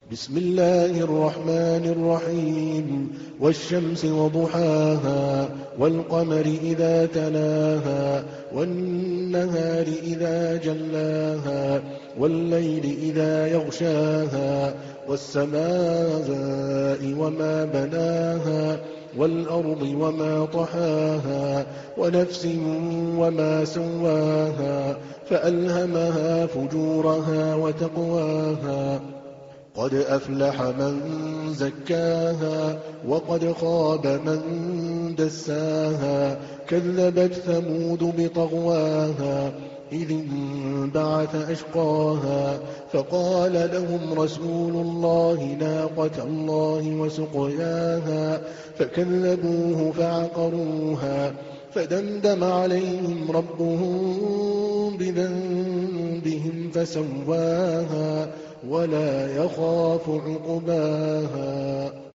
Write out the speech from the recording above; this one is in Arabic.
بسم الله الرحمن الرحيم والشمس وضحاها والقمر إذا تلاها والنهار إذا جلاها والليل إذا يغشاها والسماء وما بناها والأرض وما طحاها ونفس وما سواها فألهمها فجورها وتقواها قد أفلح من زكاها وقد خاب من دساها كذبت ثمود بطغواها إذ انبعث أشقاها فقال لهم رسول الله ناقة الله وسقياها فكذبوه فعقروها فدمدم عليهم ربهم بذنبهم فسواها ولا يخاف عقباها